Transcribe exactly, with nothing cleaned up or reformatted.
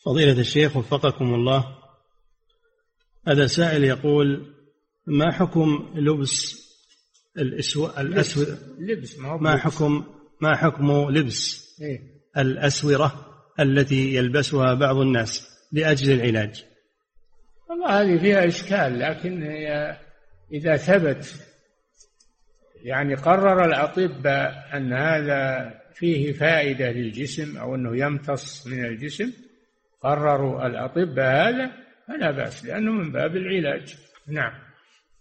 فضيلة الشيخ وفقكم الله، هذا سائل يقول: ما حكم لبس الأسو... الأسود لبس ما, ما حكم ما حكم لبس إيه؟ الأسورة التي يلبسها بعض الناس لأجل العلاج؟ والله هذه فيها إشكال، لكن هي إذا ثبت يعني قرر الأطباء أن هذا فيه فائدة للجسم أو أنه يمتص من الجسم، قرروا الأطباء هذا فلا بأس، لأنه من باب العلاج. نعم.